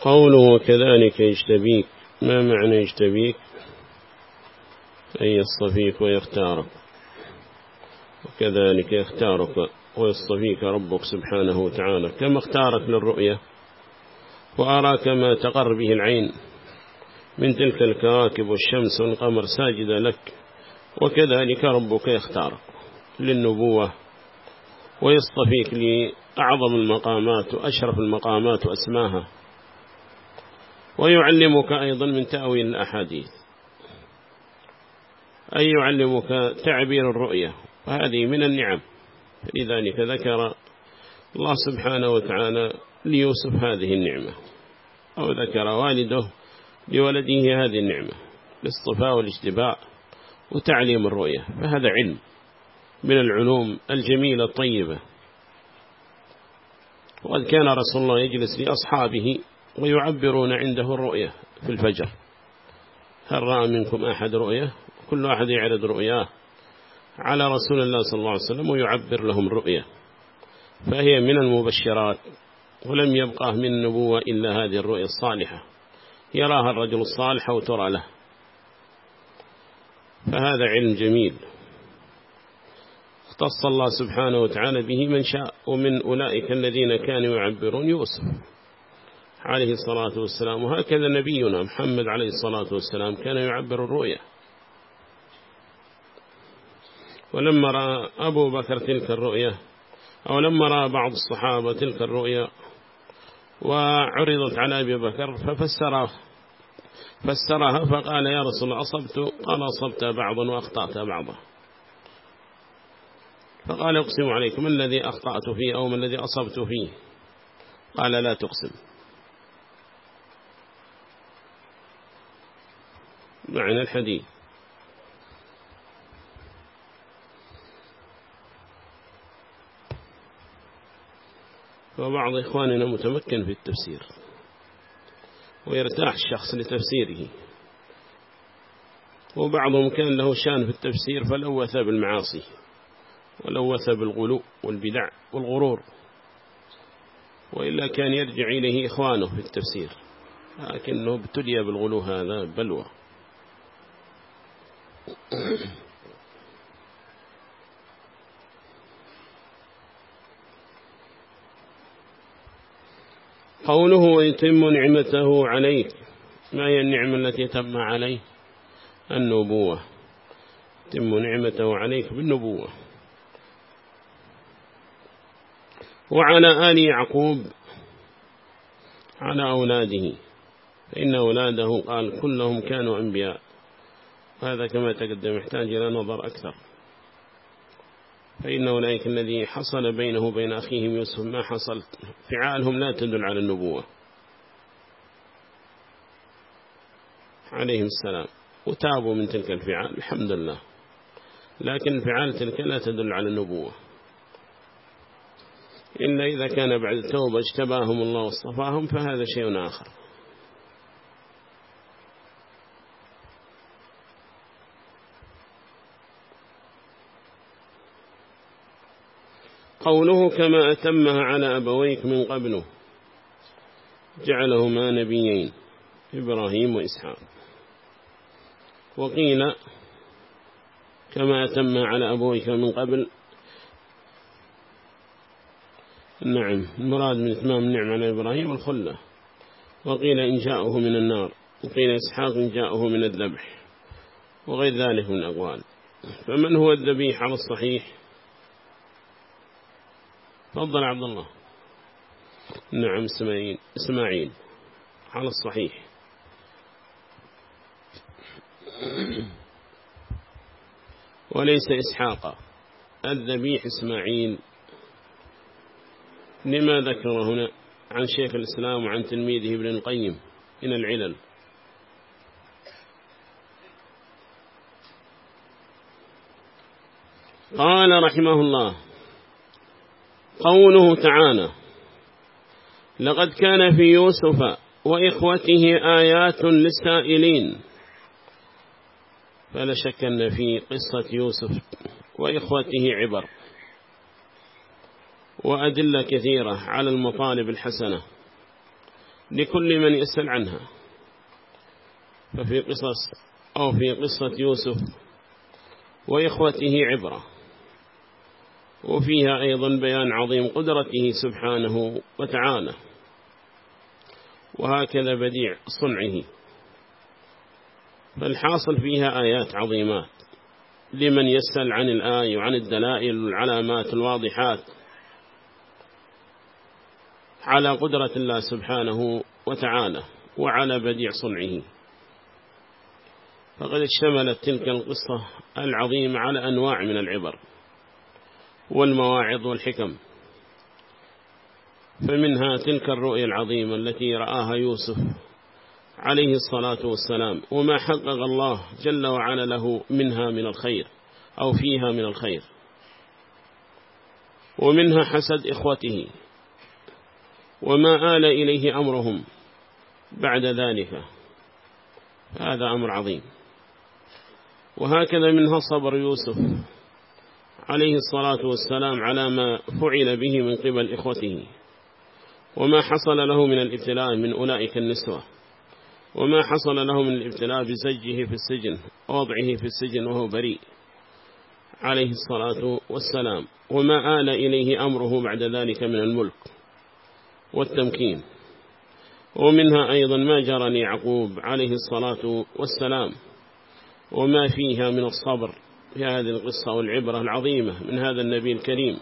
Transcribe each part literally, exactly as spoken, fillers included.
قوله كذلك يجتبيك، ما معنى يجتبيك؟ أي يصطفيك ويختارك، وكذلك يختارك ويصطفيك ربك سبحانه وتعالى كما اختارك للرؤية وأراك ما تقر به العين من تلك الكواكب والشمس والقمر ساجدة لك، وكذلك ربك يختارك للنبوة ويصطفيك لأعظم المقامات وأشرف المقامات وأسماها، ويعلمك أيضا من تأويل الأحاديث، أي يعلمك تعبير الرؤية، وهذه من النعم. لذلك ذكر الله سبحانه وتعالى ليوسف هذه النعمة، أو ذكر والده لولده هذه النعمة، الاصطفاء والاجتباء وتعليم الرؤية، فهذا علم من العلوم الجميلة الطيبة. وقد كان رسول الله يجلس لأصحابه ويعبرون عنده الرؤية في الفجر: هل رأى منكم أحد رؤية؟ كل أحد يعرض رؤياه على رسول الله صلى الله عليه وسلم ويعبر لهم الرؤية، فهي من المبشرات، ولم يبقى من النبوة إلا هذه الرؤية الصالحة يراها الرجل الصالح وترى له، فهذا علم جميل اختص الله سبحانه وتعالى به من شاء، ومن أولئك الذين كانوا يعبرون يوسف عليه الصلاة والسلام. وهكذا نبينا محمد عليه الصلاة والسلام كان يعبر الرؤية. ولما رأى أبو بكر تلك الرؤية، أو لما رأى بعض الصحابة تلك الرؤية وعرضت على أبي بكر ففسرها فسرها فقال: يا رسول الله أصبت؟ قال: أصبت بعضا وأخطأت بعضا. فقال: أقسم عليكم الذي أخطأت فيه أو ما الذي أصبت فيه؟ قال: لا تقسم. معنى الحديث. وبعض إخواننا متمكن في التفسير ويرتاح الشخص لتفسيره، وبعضهم كان له شان في التفسير فلوث بالمعاصي ولوث بالغلو والبدع والغرور، وإلا كان يرجع إليه إخوانه في التفسير، لكنه ابتلي بالغلو، هذا بلوى. قوله ويتم نعمته عليك، ما هي النعمة التي تم عليه؟ النبوة، يتم نعمته عليك بالنبوة. وعلى آل يعقوب، على أولاده، فإن أولاده قال كلهم كانوا أنبياء، هذا كما تقدم يحتاج إلى نظر أكثر، فإن أولئك الذي حصل بينه وبين أخيهم يوسف ما حصل، فعالهم لا تدل على النبوة عليهم السلام، وتابوا من تلك الفعال الحمد لله، لكن الفعال تلك لا تدل على النبوة، إلا إذا كان بعد التوبة اجتباهم الله واصطفاهم فهذا شيء آخر. قوله كما أتمها على أبويك من قبله، جعلهما نبيين إبراهيم وإسحاق. وقيل كما أتمها على أبويك من قبل، نعم، المراد من إتمام النعمة على إبراهيم الخلة. وقيل إن جاءه من النار، وقيل إسحاق إن جاءه من الذبح، وغير ذلك من الأقوال. فمن هو الذبيح على الصحيح؟ تفضل عبد الله. نعم، إسماعيل إسماعيل على الصحيح. وليس إسحاق، الذبيح إسماعيل. لما ذكر هنا عن شيخ الإسلام وعن تلميذه ابن القيم من العلل؟ قال رحمه الله: قوله تعالى: لقد كان في يوسف وإخوته آيات للسائلين. فلا شك أن في قصة يوسف وإخوته عبر وأدلة كثيرة على المطالب الحسنة لكل من يسأل عنها. ففي قصص أو في قصة يوسف وإخوته عبرة، وفيها أيضا بيان عظيم قدرته سبحانه وتعالى، وهكذا بديع صنعه. فالحاصل فيها آيات عظيمات لمن يسأل عن الآية وعن الدلائل والعلامات الواضحات على قدرة الله سبحانه وتعالى وعلى بديع صنعه. فقد اشتملت تلك القصة العظيمة على أنواع من العبر والمواعظ والحكم. فمنها تلك الرؤيا العظيمة التي رآها يوسف عليه الصلاة والسلام، وما حقق الله جل وعلا له منها من الخير أو فيها من الخير. ومنها حسد إخوته وما آل إليه أمرهم بعد ذلك، هذا أمر عظيم. وهكذا منها صبر يوسف عليه الصلاة والسلام على ما فعل به من قبل إخوته، وما حصل له من الابتلاء من أولئك النسوة، وما حصل له من الابتلاء بزجه في السجن ووضعه في السجن وهو بريء عليه الصلاة والسلام، وما آل إليه أمره بعد ذلك من الملك والتمكين. ومنها أيضا ما جرى ليعقوب عليه الصلاة والسلام وما فيها من الصبر في هذه القصة والعبرة العظيمة من هذا النبي الكريم.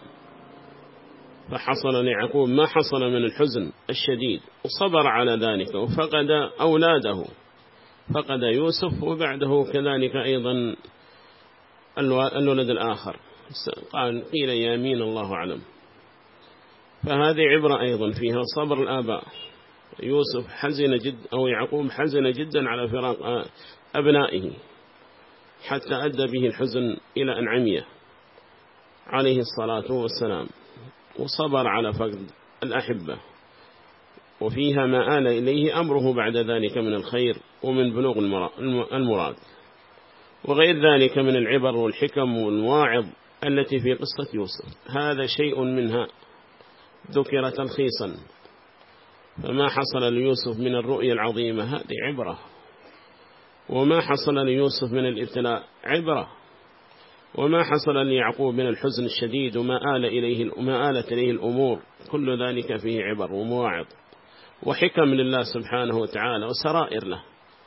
فحصل ليعقوب ما حصل من الحزن الشديد وصبر على ذلك، وفقد أولاده، فقد يوسف وبعده كذلك أيضا الولد الآخر، قال قيل يمين الله أعلم. فهذه عبرة أيضا فيها صبر الآباء. يوسف حزن جد أو يعقوب حزن جدا على فراق أبنائه حتى أدى به الحزن إلى أن عمي عليه الصلاة والسلام، وصبر على فقد الأحبة. وفيها ما آل إليه أمره بعد ذلك من الخير ومن بلوغ المراد، وغير ذلك من العبر والحكم والمواعظ التي في قصة يوسف. هذا شيء منها ذكر تلخيصا. فما حصل ليوسف من الرؤيا العظيمة هذه عبرة، وما حصل ليوسف من الابتلاء عبرة، وما حصل ليعقوب من الحزن الشديد وما آل إليه وما آلت إليه الأمور، كل ذلك فيه عبر ومواعظ وحكم لله سبحانه وتعالى وسرائر له.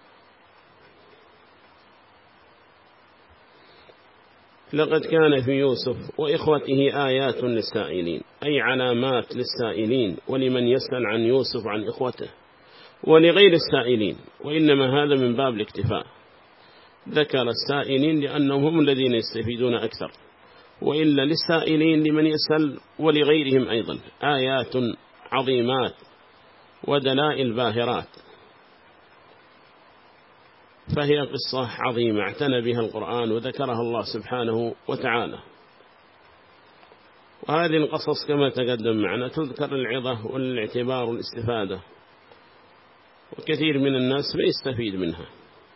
لقد كان في يوسف وإخوته آيات للسائلين، أي علامات للسائلين ولمن يسأل عن يوسف عن إخوته، ولغير السائلين، وإنما هذا من باب الاكتفاء. ذكر السائلين لأنهم هم الذين يستفيدون أكثر، وإلا للسائلين لمن يسأل ولغيرهم أيضا آيات عظيمات ودلائل باهرات. فهي قصة عظيمة اعتنى بها القرآن وذكرها الله سبحانه وتعالى. وهذه القصص كما تقدم معنا تذكر العظة والاعتبار والاستفادة، وكثير من الناس ما يستفيد منها.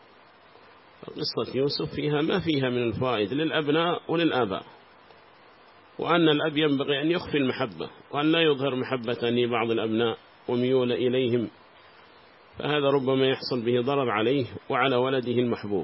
قصة يوسف فيها ما فيها من الفوائد للأبناء وللآباء، وأن الأب ينبغي أن يخفي المحبة وأن لا يظهر محبة لبعض الأبناء وميول إليهم، فهذا ربما يحصل به ضرر عليه وعلى ولده المحبوب.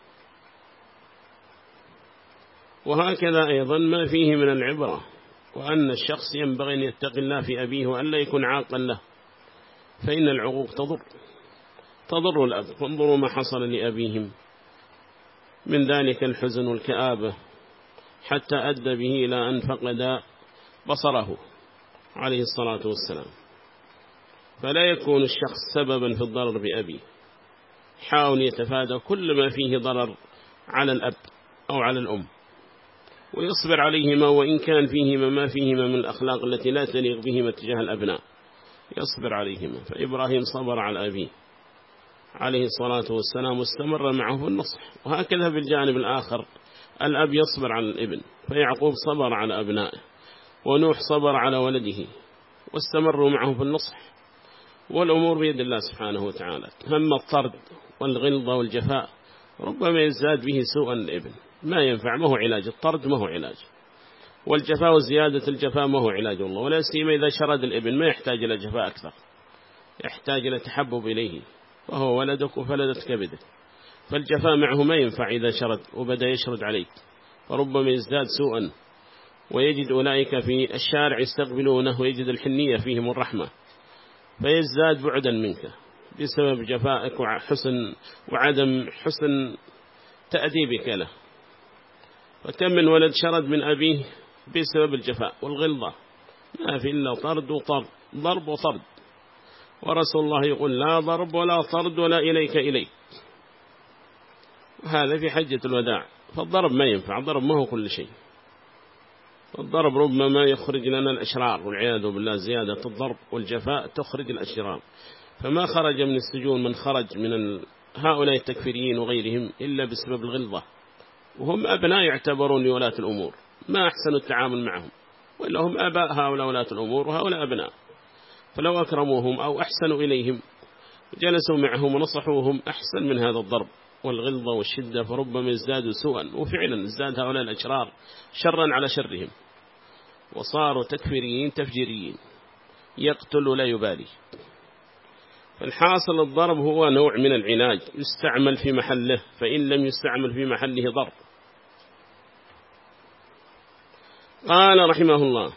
وهكذا أيضا ما فيه من العبرة، وأن الشخص ينبغي أن يتقي الله في أبيه وأن لا يكون عاقا له، فإن العقوق تضر تضر الأب. فانظروا ما حصل لأبيهم من ذلك الحزن والكآبة حتى أدى به إلى أن فقد بصره عليه الصلاة والسلام. فلا يكون الشخص سببا في الضرر بأبيه، حاول يتفادى كل ما فيه ضرر على الأب أو على الأم، ويصبر عليهما وإن كان فيهما ما فيهما من الأخلاق التي لا تليق بهما تجاه الأبناء، يصبر عليهما. فإبراهيم صبر على أبيه عليه الصلاة والسلام واستمر معه في النصح. وهكذا بالجانب الآخر الأب يصبر على الابن، فيعقوب صبر على أبنائه، ونوح صبر على ولده واستمروا معه في النصح. والأمور بيد الله سبحانه وتعالى. هم الطرد والغلظة والجفاء ربما يزداد به سوءا الابن، ما ينفع، ما هو علاج. الطرد ما هو علاج، والجفاء وزيادة الجفاء ما هو علاج الله، ولا سيما إذا شرد الابن ما يحتاج إلى جفاء أكثر، يحتاج إلى تحبب إليه، وهو ولدك وفلدت كبدك، فالجفاء معه ما ينفع إذا شرد وبدأ يشرد عليك، فربما يزداد سوءا، ويجد أولئك في الشارع يستقبلونه ويجد الحنية فيهم الرحمة، فيزداد بعدا منك بسبب جفائك وحسن وعدم حسن تأديبك له. فكم من ولد شرد من أبيه بسبب الجفاء والغلظة، ما في إلا طرد وطرد، ضرب وطرد، ورسول الله يقول لا ضرب ولا طرد ولا إليك إليك، هذا في حجة الوداع. فالضرب ما ينفع، الضرب ما هو كل شيء، الضرب ربما يخرج لنا الأشرار والعياذ بالله، زيادة الضرب والجفاء تخرج الأشرار. فما خرج من السجون من خرج من هؤلاء التكفيريين وغيرهم إلا بسبب الغلظة، وهم أبناء يعتبرون لولاة الأمور، ما أحسن التعامل معهم، وإلا هم أباء هؤلاء ولاة الأمور وهؤلاء أبناء، فلو أكرموهم أو أحسنوا إليهم جلسوا معهم ونصحوهم أحسن من هذا الضرب والغلظة والشدة، فربما يزدادوا سوءا. وفعلا ازداد هؤلاء الأشرار شرا على شرهم، وصاروا تكفيريين تفجيريين، يقتل ولا يبالي. فالحاصل الضرب هو نوع من العلاج يستعمل في محله، فإن لم يستعمل في محله ضرب. قال رحمه الله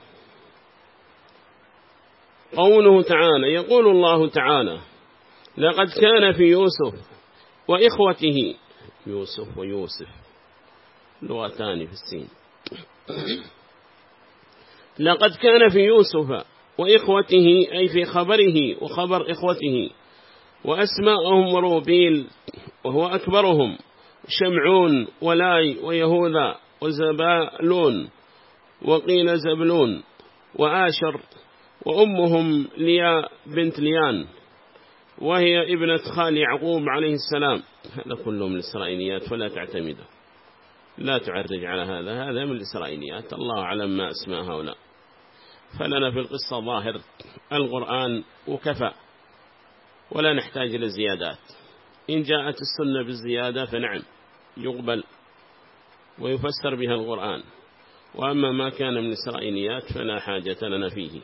قوله تعالى، يقول الله تعالى لقد كان في يوسف وإخوته، يوسف ويوسف لغتان في السين، لقد كان في يوسف وإخوته أي في خبره وخبر إخوته، وأسماءهم روبيل وهو أكبرهم، شمعون ولاي ويهوذا وزبالون وقيل زبلون وآشر، وأمهم ليا بنت ليان وهي ابنة خال يعقوب عليه السلام. هذا كله من الإسرائيليات فلا تعتمده، لا تعرج على هذا، هذا من الإسرائيليات، الله أعلم ما أسماء هؤلاء. فلنا في القصة ظاهر القرآن وكفى، ولا نحتاج إلى زيادات. إن جاءت السنة بالزيادة فنعم يقبل ويفسر بها القرآن، وأما ما كان من الإسرائيليات فلا حاجة لنا فيه.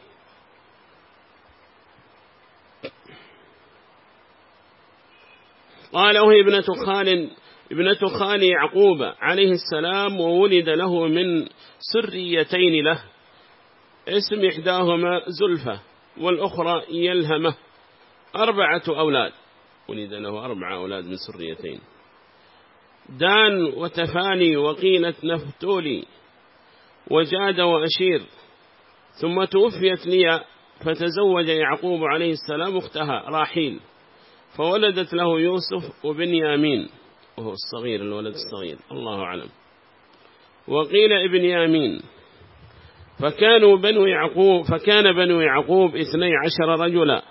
قال وهي ابنة خال ابنة خال يعقوب عليه السلام، وولد له من سريتين له، اسم إحداهما زلفة والأخرى يلهمة، أربعة أولاد، ولد له أربعة أولاد من سريتين، دان وتفاني وقيلة نفتولي وجاد وأشير. ثم توفيت ليا فتزوج يعقوب عليه السلام أختها راحيل، فولدت له يوسف وبنيامين، وهو الصغير الولد الصغير الله أعلم، وقيل ابن يامين. فكانوا بنو يعقوب فكان بنو يعقوب اثني عشر رجلا.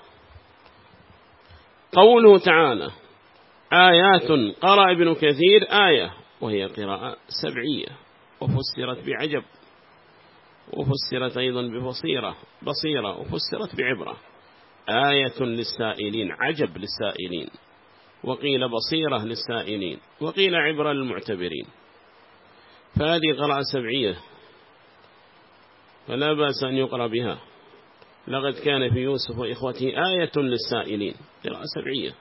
قوله تعالى آيات، قرأ ابن كثير آية وهي قراءة سبعية، وفسرت بعجب، وفسرت أيضا ببصيرة بصيرة، وفسرت بعبرة. آية للسائلين، عجب للسائلين، وقيل بصيرة للسائلين، وقيل عبرة للمعتبرين، فهذه قراءة سبعية فلا بأس أن يقرأ بها. لقد كان في يوسف وإخوته آية للسائلين، قراءة سبعية.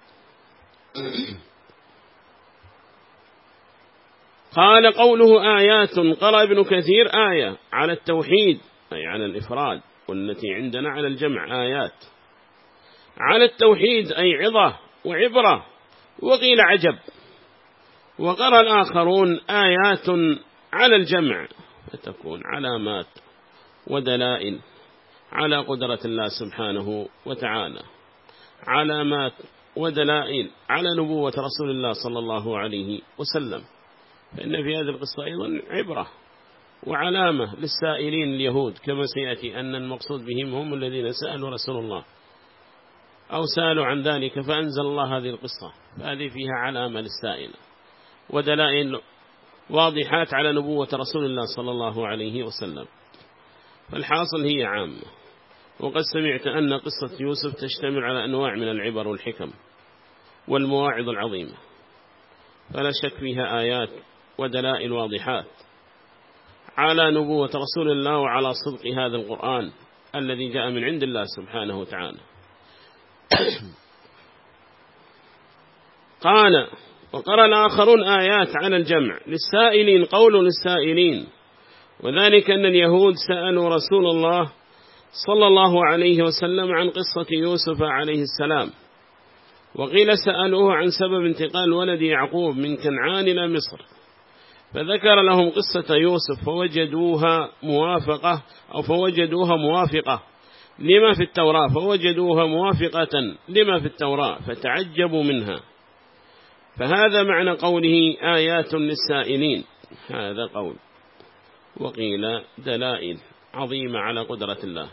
قال قوله آيات، قرأ ابن كثير آية على التوحيد أي على الإفراد، والتي عندنا على الجمع آيات، على التوحيد أي عظة وعبرة، وقيل عجب. وقرأ الآخرون آيات على الجمع، فتكون علامات ودلائل على قدرة الله سبحانه وتعالى، علامات ودلائل على نبوة رسول الله صلى الله عليه وسلم. فإن في هذه القصة أيضا عبرة وعلامة للسائلين اليهود، كما سيأتي أن المقصود بهم هم الذين سألوا رسول الله أو سألوا عن ذلك فأنزل الله هذه القصة، فهذه فيها علامة للسائل ودلائل واضحات على نبوة رسول الله صلى الله عليه وسلم. فالحاصل هي عامة. وقد سمعت أن قصة يوسف تشتمل على أنواع من العبر والحكم والمواعظ العظيمة، فلا شك فيها آيات ودلائل واضحات على نبوة رسول الله وعلى صدق هذا القرآن الذي جاء من عند الله سبحانه وتعالى. قال وقرأ الآخرون آيات على الجمع للسائلين، قول للسائلين، وذلك أن اليهود سألوا رسول الله صلى الله عليه وسلم عن قصة يوسف عليه السلام، وقيل سألوه عن سبب انتقال ولد يعقوب من كنعان إلى مصر، فذكر لهم قصة يوسف فوجدوها موافقة أو فوجدوها موافقة لما في التوراة فوجدوها موافقة لما في التوراة فتعجبوا منها، فهذا معنى قوله آيات للسائلين، هذا قول. وقيل دلائل عظيمة على قدرة الله،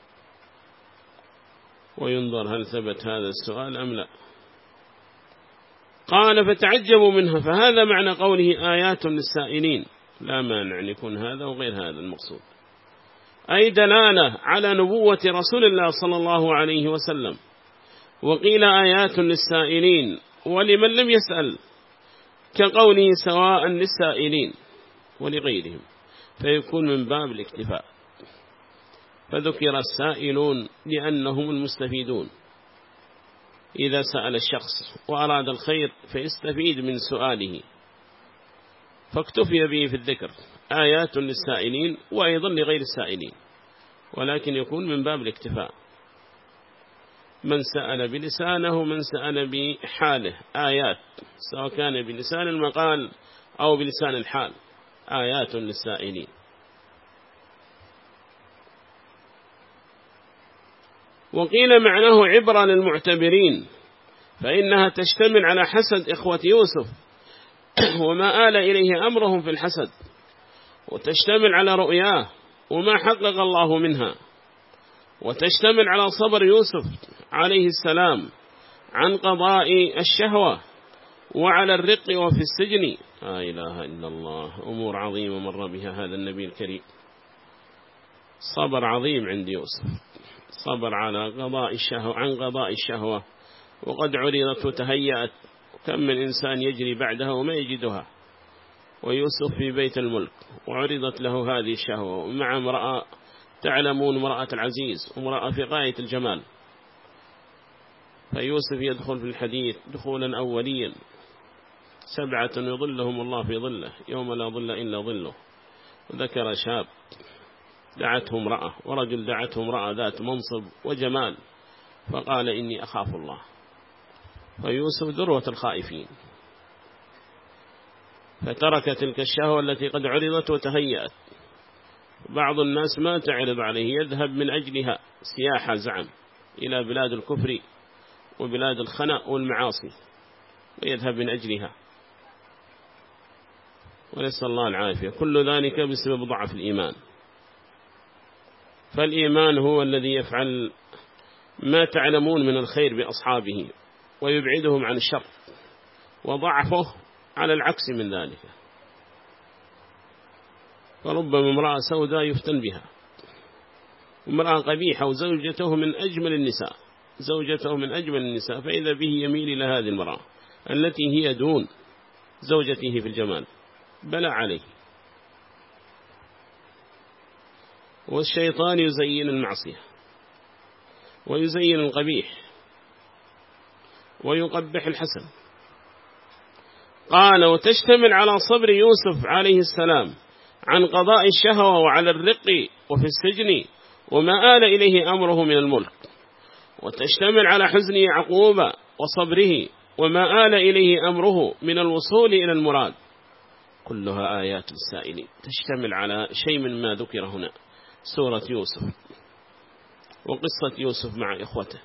وينظر هل ثبت هذا السؤال أم لا. قال فتعجبوا منها، فهذا معنى قوله آيات للسائلين، لا مانع أن يكون هذا وغير هذا المقصود، أي دلالة على نبوة رسول الله صلى الله عليه وسلم. وقيل آيات للسائلين ولمن لم يسأل، كقوله سواء للسائلين ولغيرهم، فيكون من باب الاكتفاء، فذكر السائلون لأنهم المستفيدون، إذا سأل الشخص وأراد الخير فيستفيد من سؤاله، فاكتفي به في الذكر آيات للسائلين وأيضا لغير السائلين، ولكن يكون من باب الاكتفاء، من سأل بلسانه من سأل بحاله آيات، سواء كان بلسان المقال أو بلسان الحال، آيات للسائلين. وقيل معناه عبرة للمعتبرين، فإنها تشتمل على حسد إخوة يوسف وما آل إليه أمرهم في الحسد، وتشتمل على رؤياه وما حقق الله منها، وتشتمل على صبر يوسف عليه السلام عن قضاء الشهوة وعلى الرق وفي السجن. لا إله إلا الله، أمور عظيمة مر بها هذا النبي الكريم، صبر عظيم عند يوسف، صبر على قضاء الشهوة عن قضاء الشهوة، وقد عرضت وتهيأت، كم من إنسان يجري بعدها وما يجدها، ويوسف في بيت الملك وعرضت له هذه الشهوة، ومع امرأة تعلمون امرأة العزيز، امرأة في غاية الجمال، فيوسف يدخل في الحديث دخولا أوليا، سبعة يظلهم الله في ظله يوم لا ظل إلا ظله، وذكر شاب دعته امرأة ورجل دعته امرأة ذات منصب وجمال، فقال إني أخاف الله، فيوسف ذروة الخائفين، فترك تلك الشهوة التي قد عرضت وتهيأت. بعض الناس ما تعرض عليه، يذهب من أجلها سياحة زعم إلى بلاد الكفر وبلاد الخنا والمعاصي، ويذهب من أجلها، ونسأل الله العافية، كل ذلك بسبب ضعف الإيمان. فالإيمان هو الذي يفعل ما تعلمون من الخير بأصحابه ويبعدهم عن الشر، وضعفه على العكس من ذلك، فربما امرأة سوداء يفتن بها، امرأة قبيحة وزوجته من أجمل النساء، زوجته من أجمل النساء، فإذا به يميل إلى هذه المرأة التي هي دون زوجته في الجمال، بلى عليه. والشيطان يزين المعصية ويزين القبيح ويقبح الحسن. قال وتشتمل على صبر يوسف عليه السلام عن قضاء الشهوة وعلى الرق وفي السجن وما آل إليه أمره من الملك، وتشتمل على حزن يعقوب وصبره وما آل إليه أمره من الوصول إلى المراد، كلها آيات للسائلين، تشتمل على شيء من ما ذكر هنا، سورة يوسف وقصة يوسف مع إخوته،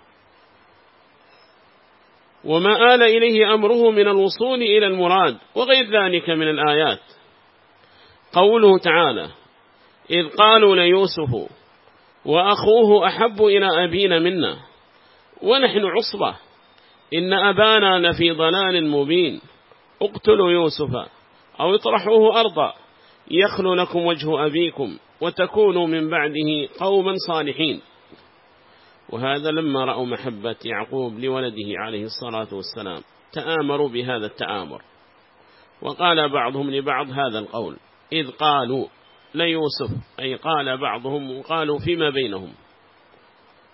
وما آل إليه أمره من الوصول إلى المراد، وغير ذلك من الآيات. قوله تعالى إذ قالوا ليوسف وأخوه أحب إلى أبينا منا ونحن عصبة إن أبانا لفي ضلال مبين اقتلوا يوسف أو اطرحوه أرضا يخل لكم وجه أبيكم وتكونوا من بعده قوما صالحين. وهذا لما رأوا محبة يعقوب لولده عليه الصلاة والسلام تآمروا بهذا التآمر، وقال بعضهم لبعض هذا القول إذ قالوا ليوسف، أي قال بعضهم وقالوا فيما بينهم،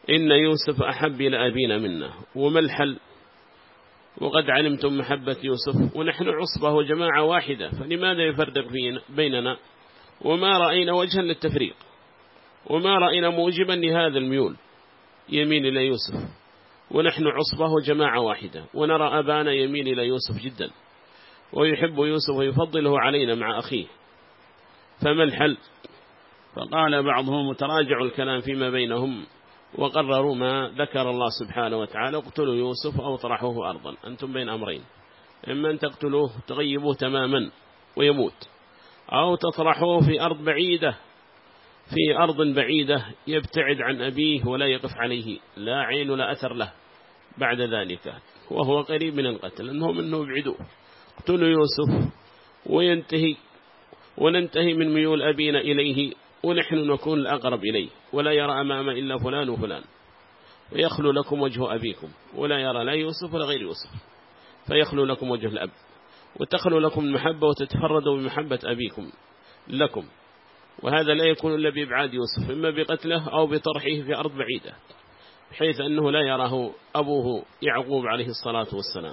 إن يوسف أحب إلى أبينا منا. وما الحل؟ وقد علمتم محبة يوسف ونحن عصبة وجماعة واحدة، فلماذا يفرق بيننا؟ وما رأينا وجها للتفريق، وما رأينا موجبا لهذا الميول يميل إلى يوسف، ونحن عصبة وجماعة واحدة، ونرى أبانا يميل إلى يوسف جدا ويحب يوسف ويفضله علينا مع أخيه، فما الحل؟ فقال بعضهم متراجع الكلام فيما بينهم وقرروا ما ذكر الله سبحانه وتعالى: اقتلوا يوسف أو طرحوه أرضا. أنتم بين أمرين: إما أن تقتلوه تغيبوه تماما ويموت، أو تطرحوه في أرض بعيدة في أرض بعيدة يبتعد عن أبيه ولا يقف عليه، لا عين ولا أثر له بعد ذلك، وهو قريب من القتل، أنهم أنه يبعدوه. اقتلوا يوسف وينتهي وننتهي من ميول أبينا إليه، ونحن نكون الأقرب إليه، ولا يرى أمام إلا فلان وفلان، ويخلو لكم وجه أبيكم، ولا يرى لا يوسف ولا غير يوسف، فيخلو لكم وجه الأب، وتخلو لكم المحبة وتتفردوا بمحبة أبيكم لكم. وهذا لا يكون إلا بإبعاد يوسف، إما بقتله أو بطرحه في أرض بعيدة، بحيث أنه لا يراه أبوه يعقوب عليه الصلاة والسلام.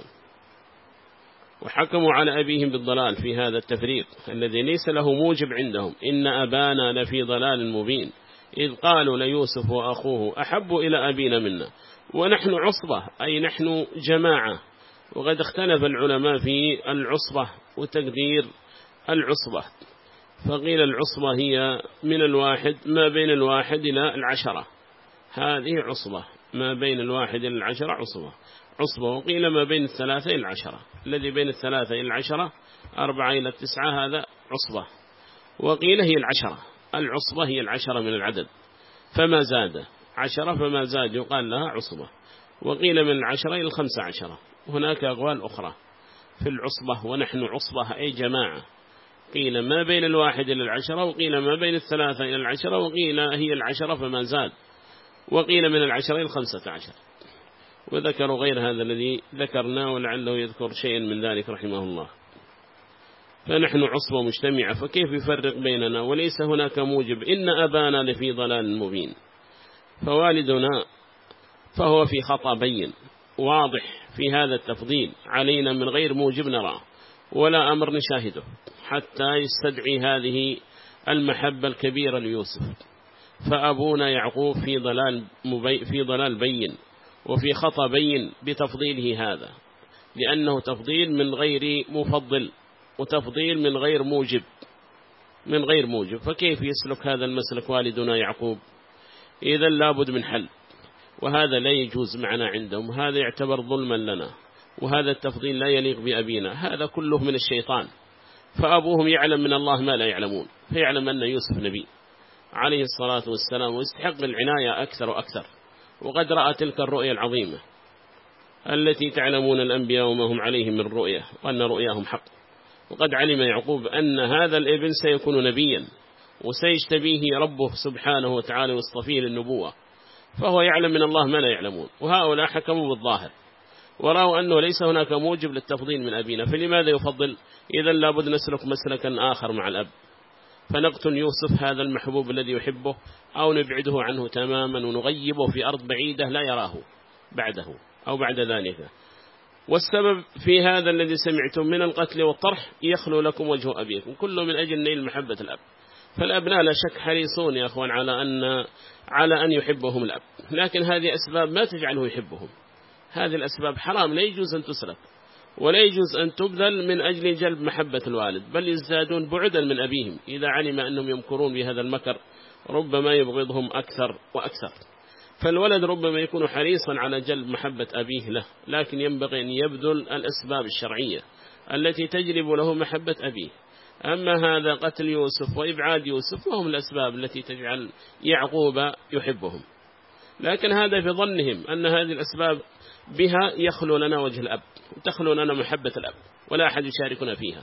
وحكموا على أبيهم بالضلال في هذا التفريق الذي ليس له موجب عندهم: إن أبانا لفي ضلال مبين إذ قالوا ليوسف وأخوه أحب إلى أبينا منا ونحن عصبة، أي نحن جماعة. وقد اختلف العلماء في العصبة وتقدير العصبة، فقيل العصبة هي من الواحد ما بين الواحد إلى العشرة، هذه عصبة ما بين الواحد إلى العشرة عصبة عصبة وقيل ما بين الثلاثة إلى العشرة، الذي بين الثلاثة إلى العشرة أربعة إلى التسعة هذا عصبة، وقيل هي العشرة. العصبة هي العشرة من العدد، فما زاد عشرة فما زاد يقال لها عصبة، وقيل من العشرة إلى الخمسة عشرة. هناك أقوال أخرى في العصبة، ونحن عصبة أي جماعة، قيل ما بين الواحد إلى العشرة، وقيل ما بين الثلاثة إلى العشرة، وقيل هي العشرة فما زاد، وقيل من العشرة إلى الخمسة عشر. وذكروا غير هذا الذي ذكرناه ولعله يذكر شيئا من ذلك رحمه الله. فنحن عصبة مجتمعة، فكيف يفرق بيننا وليس هناك موجب؟ إن أبانا لفي ضلال مبين، فوالدنا فهو في خطأ بين واضح في هذا التفضيل علينا من غير موجب نراه ولا أمر نشاهده، حتى يستدعي هذه المحبة الكبيرة ليوسف. فأبونا يعقوب في ضلال, مبي في ضلال بين وفي خطأ بين بتفضيله هذا، لأنه تفضيل من غير مفضل وتفضيل من غير موجب من غير موجب فكيف يسلك هذا المسلك والدنا يعقوب؟ إذا لابد من حل، وهذا لا يجوز معنا عندهم، هذا يعتبر ظلما لنا، وهذا التفضيل لا يليق بأبينا، هذا كله من الشيطان. فأبوهم يعلم من الله ما لا يعلمون، فيعلم أن يوسف نبي عليه الصلاة والسلام ويستحق العناية أكثر وأكثر، وقد رأى تلك الرؤية العظيمة التي تعلمون الأنبياء وما هم عليه من رؤية، وأن رؤياهم حق. وقد علم يعقوب أن هذا الابن سيكون نبيا وسيجتبيه ربه سبحانه وتعالى ويصطفيه للنبوة، فهو يعلم من الله ما لا يعلمون. وهؤلاء حكموا بالظاهر ورأوا أنه ليس هناك موجب للتفضيل من أبينا، فلماذا يفضل؟ إذا لابد نسلك مسلكا آخر مع الأب، فنقتل يوسف هذا المحبوب الذي يحبه، أو نبعده عنه تماما ونغيبه في أرض بعيدة لا يراه بعده أو بعد ذلك. والسبب في هذا الذي سمعتم من القتل والطرح يخلو لكم وجه أبيكم، كله من أجل نيل محبة الأب. فالأبناء لا شك حريصون يا أخوان على أن على أن يحبهم الأب، لكن هذه أسباب ما تجعله يحبهم، هذه الأسباب حرام لا يجوز أن تسلك، ولا يجوز أن تبذل من أجل جلب محبة الوالد، بل يزدادون بعدا من أبيهم إذا علم أنهم يمكرون بهذا المكر، ربما يبغضهم أكثر وأكثر. فالولد ربما يكون حريصا على جلب محبة أبيه له، لكن ينبغي أن يبذل الأسباب الشرعية التي تجلب له محبة أبيه. أما هذا قتل يوسف وإبعاد يوسف وهم الأسباب التي تجعل يعقوب يحبهم، لكن هذا في ظنهم أن هذه الأسباب بها يخلو لنا وجه الأب وتخلو لنا محبة الأب، ولا أحد يشاركنا فيها،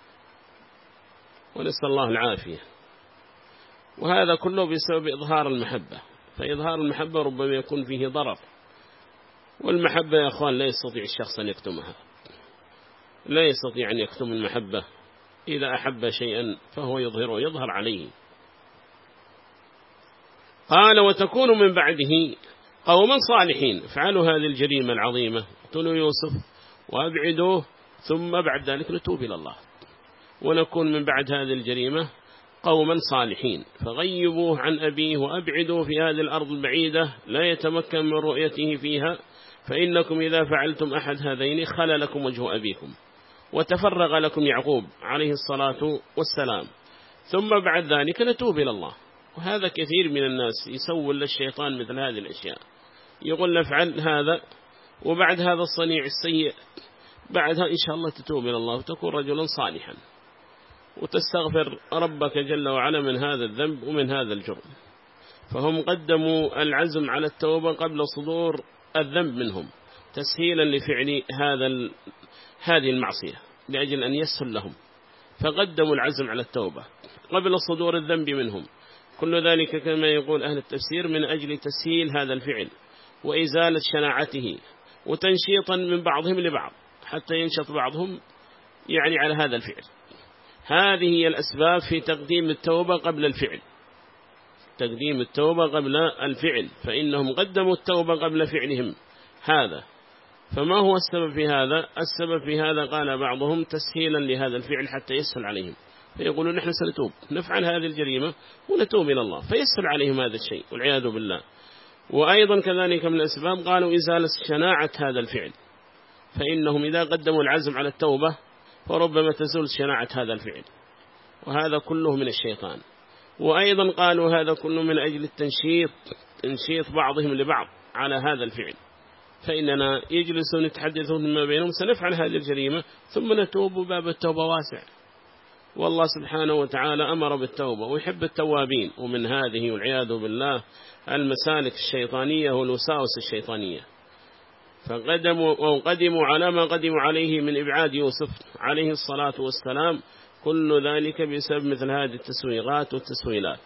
ونسأل الله العافية. وهذا كله بسبب إظهار المحبة، فإظهار المحبة ربما يكون فيه ضرر، والمحبة يا أخوان لا يستطيع الشخص أن يكتمها، لا يستطيع أن يكتم المحبة. إذا أحب شيئا فهو يظهره يظهر عليه. قال وتكون من بعده قوما صالحين افعلوا هذه الجريمة العظيمة، اقتلوا يوسف وأبعدوه، ثم بعد ذلك نتوب إلى الله ونكون من بعد هذه الجريمة قوما صالحين. فغيبوه عن أبيه وأبعدوه في هذه الأرض البعيدة لا يتمكن من رؤيته فيها، فإنكم إذا فعلتم أحد هذين خلى لكم وجه أبيكم وتفرغ لكم يعقوب عليه الصلاة والسلام، ثم بعد ذلك نتوب إلى الله. وهذا كثير من الناس يسول للشيطان مثل هذه الأشياء، يقول نفعل هذا وبعد هذا الصنيع السيء بعدها إن شاء الله تتوب إلى الله وتكون رجلا صالحا وتستغفر ربك جل وعلا من هذا الذنب ومن هذا الجرم. فهم قدموا العزم على التوبة قبل صدور الذنب منهم تسهيلا لفعل هذا هذه المعصية لأجل أن يسهل لهم، فقدموا العزم على التوبة قبل صدور الذنب منهم. كل ذلك كما يقول أهل التفسير من أجل تسهيل هذا الفعل وإزالة شناعته وتنشيطا من بعضهم لبعض حتى ينشط بعضهم يعني على هذا الفعل. هذه هي الأسباب في تقديم التوبة قبل الفعل، تقديم التوبة قبل الفعل، فإنهم قدموا التوبة قبل فعلهم هذا. فما هو السبب في هذا؟ السبب في هذا قال بعضهم تسهيلا لهذا الفعل حتى يسهل عليهم، فيقولون نحن سنتوب نفعل هذه الجريمة ونتوب إلى الله، فيسهل عليهم هذا الشيء والعياذ بالله. وأيضا كذلك من الأسباب قالوا إزالة شناعة هذا الفعل، فإنهم إذا قدموا العزم على التوبة فربما تزول شناعة هذا الفعل، وهذا كله من الشيطان. وأيضا قالوا هذا كله من أجل التنشيط، تنشيط بعضهم لبعض على هذا الفعل، فإننا يجلسون يتحدثون ما بينهم سنفعل هذه الجريمة ثم نتوب، باب التوبة واسع، والله سبحانه وتعالى أمر بالتوبة ويحب التوابين. ومن هذه والعياذ بالله المسالك الشيطانية والوساوس الشيطانية. فقدموا وقدموا على ما قدموا عليه من إبعاد يوسف عليه الصلاة والسلام، كل ذلك بسبب مثل هذه التسويغات والتسويلات.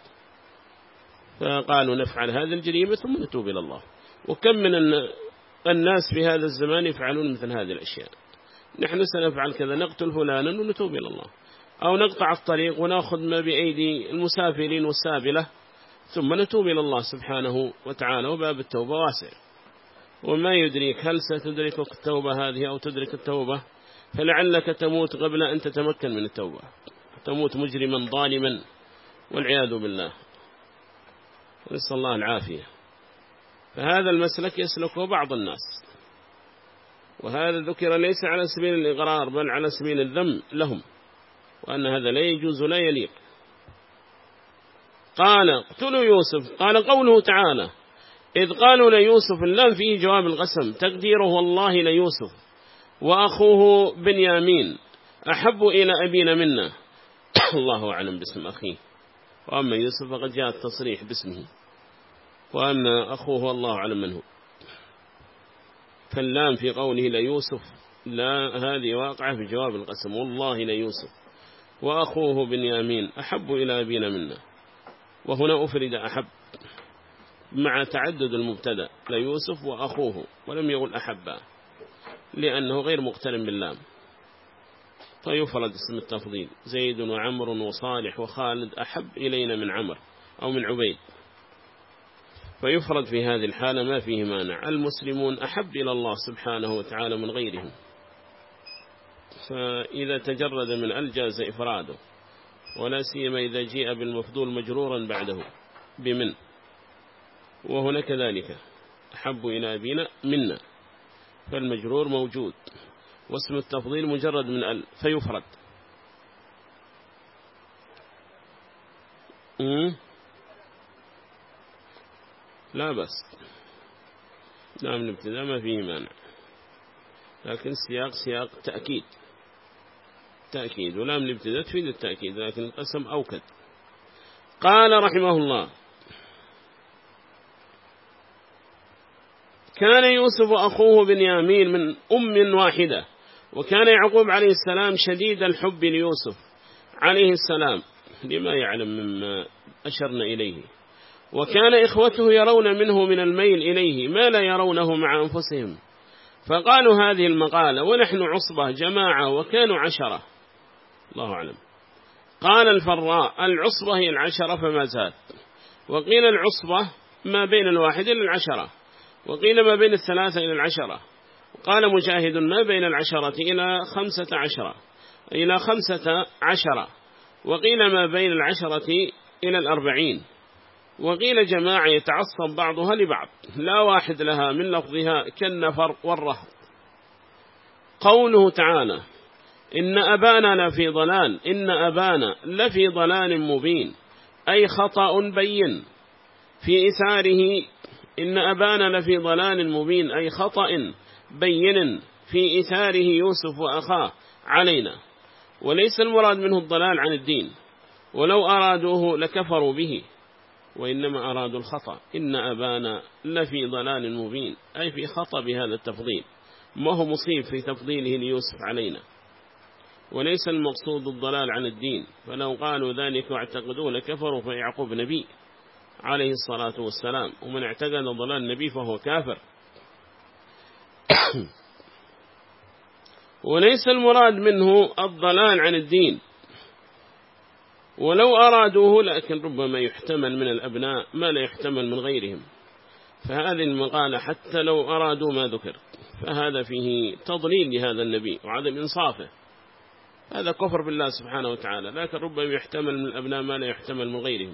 فقالوا نفعل هذه الجريمة ثم نتوب إلى الله. وكم من الناس في هذا الزمان يفعلون مثل هذه الأشياء، نحن سنفعل كذا نقتل فلانا ونتوب إلى الله، أو نقطع الطريق ونأخذ ما بأيدي المسافرين والسابلة ثم نتوب إلى الله سبحانه وتعالى، وباب التوبة واسع. وما يدريك هل ستدركك التوبة هذه أو تدرك التوبة، فلعلك تموت قبل أن تتمكن من التوبة، تموت مجرما ظالما والعياذ بالله، نسأل الله العافية. فهذا المسلك يسلكه بعض الناس، وهذا ذكر ليس على سبيل الإغرار بل على سبيل الذم لهم، وأن هذا لا يجوز لا يليق. قال اقتلوا يوسف، قال قوله تعالى إذ قالوا ليوسف، اللام فيه جواب القسم تقديره والله ليوسف وأخوه بنيامين أحب إلى أبينا منا الله أعلم باسم أخيه، وأما يوسف فقد جاء التصريح باسمه، وأما أخوه الله أعلم منه. فاللام في قوله ليوسف لا هذه واقعة في جواب القسم والله ليوسف وأخوه بنيامين أحب إلى أبينا منا، وهنا أفرد أحب مع تعدد المبتدأ ليوسف وأخوه، ولم يقل أحبا لأنه غير مقترن باللام، فيفرد اسم التفضيل زيد وعمر وصالح وخالد أحب إلينا من عمر أو من عبيد، فيفرد في هذه الحالة ما فيه مانع. المسلمون أحب إلى الله سبحانه وتعالى من غيرهم، فإذا تجرد من الجاز إفراده، ولا سيما إذا جيء بالمفضول مجرورا بعده بمن، وهنا كذلك أحب إلى أبينا منا، فالمجرور موجود واسم التفضيل مجرد من ال فيفرد. لا بس نعم الابتداء ما فيه مانع، لكن سياق سياق تأكيد تأكيد، ولام الابتداء تفيد التأكيد، لكن القسم أوكد. قال رحمه الله كان يوسف أخوه بنيامين من أم واحدة، وكان يعقوب عليه السلام شديد الحب ليوسف عليه السلام لما يعلم مما أشرنا إليه، وكان إخوته يرون منه من الميل إليه ما لا يرونه مع أنفسهم، فقالوا هذه المقالة ونحن عصبة جماعة وكانوا عشرة، الله أعلم. قال الفراء العصبة هي العشرة فما زاد، وقيل العصبة ما بين الواحد للعشرة، وقيل ما بين الثلاثة إلى العشرة. قال مجاهد ما بين العشرة إلى خمسة عشرة إلى خمسة عشرة. وقيل ما بين العشرة إلى الأربعين. وقيل جماعة يتعصب بعضها لبعض لا واحد لها من لفظها كالنفر والرهط. قوله تعالى إن أبانا لفي ضلال، إن أبانا لفي ضلال مبين أي خطأ بين في إثاره. إن أبانا لفي ضلال مبين أي خطأ بين في إثاره يوسف وأخاه علينا، وليس المراد منه الضلال عن الدين، ولو أرادوه لكفروا به، وإنما أرادوا الخطأ. إن أبانا لفي ضلال مبين أي في خطأ بهذا التفضيل، ما هو مصيب في تفضيله ليوسف علينا، وليس المقصود الضلال عن الدين. فلو قالوا ذلك واعتقدوا لكفروا، فيعقوب نبي عليه الصلاة والسلام، ومن اعتقد ضلال النبي فهو كافر. وليس المراد منه الضلال عن الدين، ولو أرادوه لكن ربما يحتمل من الأبناء ما لا يحتمل من غيرهم. فهذه المقالة حتى لو أرادوا ما ذكر فهذا فيه تضليل لهذا النبي وعدم إنصافه، هذا كفر بالله سبحانه وتعالى. لكن ربما يحتمل من الأبناء ما لا يحتمل من غيرهم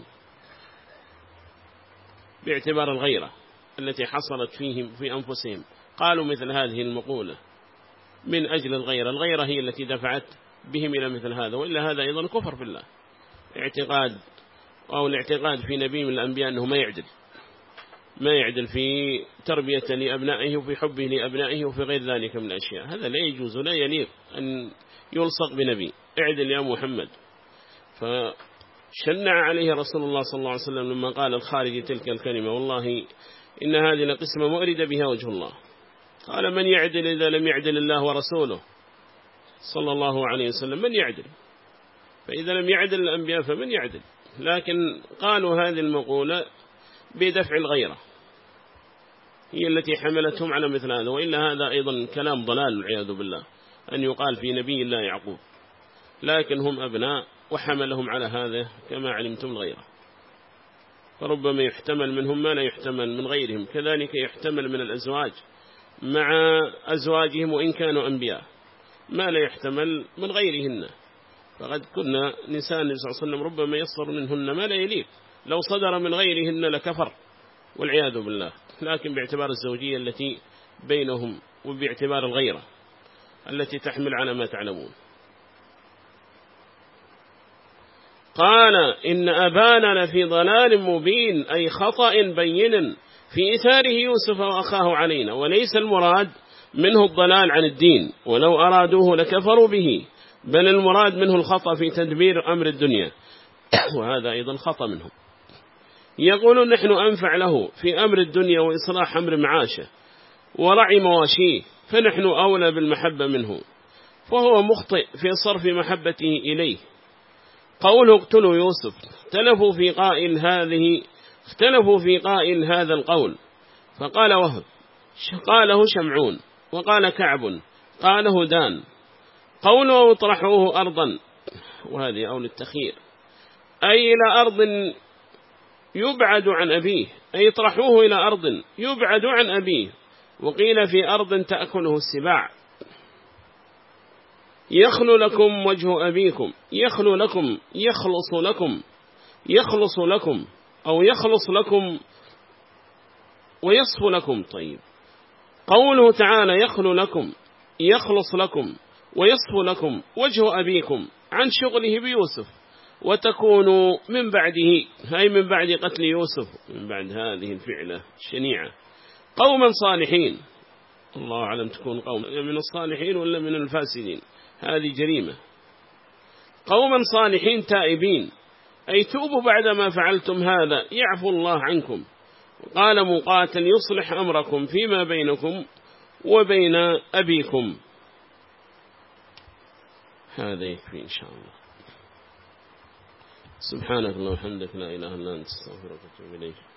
باعتبار الغيرة التي حصلت فيهم في أنفسهم. قالوا مثل هذه المقولة من أجل الغيرة، الغيرة هي التي دفعت بهم إلى مثل هذا، وإلا هذا أيضا كفر بالله. اعتقاد أو الاعتقاد في نبي من الأنبياء أنه ما يعدل ما يعدل في تربية لأبنائه وفي حبه لأبنائه وفي غير ذلك من الأشياء، هذا لا يجوز ولا يليق أن يلصق بنبي. اعدل يا محمد. فشنع عليه رسول الله صلى الله عليه وسلم لما قال الخارج تلك الكلمة والله إن هذه لقسمة مؤرد بها وجه الله. قال من يعدل إذا لم يعدل الله ورسوله صلى الله عليه وسلم؟ من يعدل؟ فإذا لم يعدل الأنبياء فمن يعدل؟ لكن قالوا هذه المقولة بدفع الغيرة هي التي حملتهم على مثل هذا، وإلا هذا أيضا كلام ضلال والعياذ بالله أن يقال في نبي الله يعقوب. لكن هم أبناء وحملهم على هذا كما علمتم الغيرة، فربما يحتمل منهم ما لا يحتمل من غيرهم. كذلك يحتمل من الأزواج مع أزواجهم وإن كانوا أنبياء ما لا يحتمل من غيرهن. فقد كنا نساء النبي صلى الله عليه وسلم ربما يصدر منهن ما لا يليق، لو صدر من غيرهن لكفر والعياذ بالله. لكن باعتبار الزوجية التي بينهم وباعتبار الغيرة التي تحمل على ما تعلمون. قال إن أبانا لفي ضلال مبين أي خطأ بين في إثاره يوسف وأخاه علينا، وليس المراد منه الضلال عن الدين، ولو أرادوه لكفروا به، بل المراد منه الخطأ في تدبير أمر الدنيا، وهذا أيضا خطأ منهم. يقولون نحن أنفع له في أمر الدنيا وإصلاح أمر معاشه ورعي مواشيه، فنحن أولى بالمحبة منه، فهو مخطئ في صرف محبته إليه. قوله اقتلوا يوسف اختلفوا في قائل هذه اختلفوا في قائل هذا القول، فقال وهب قاله شمعون، وقال كعب قاله دان. قوله اطرحوه أرضا، وهذه أول التخيير، أي إلى أرض يبعد عن أبيه، أي اطرحوه إلى أرض يبعد عن أبيه. وقيل في أرض تأكله السباع. يخلو لكم وجه أبيكم، يخلو لكم يخلص لكم يخلص لكم أو يخلص لكم ويصف لكم. طيب قوله تعالى يخلو لكم يخلص لكم ويصف لكم وجه أبيكم عن شغله بيوسف، وتكونوا من بعده، هاي من بعد قتل يوسف، من بعد هذه الفعلة الشنيعة، قوما صالحين. الله أعلم تكون قوم من الصالحين ولا من الفاسدين، هذه جريمة. قوما صالحين تائبين، أي توبوا بعدما فعلتم هذا يعفو الله عنكم. قال مقاتل يصلح أمركم فيما بينكم وبين أبيكم. هذا يكفي إن شاء الله. سبحانك اللهم وبحمدك لا إله إلا أنت استغفرك وأتوب إليك.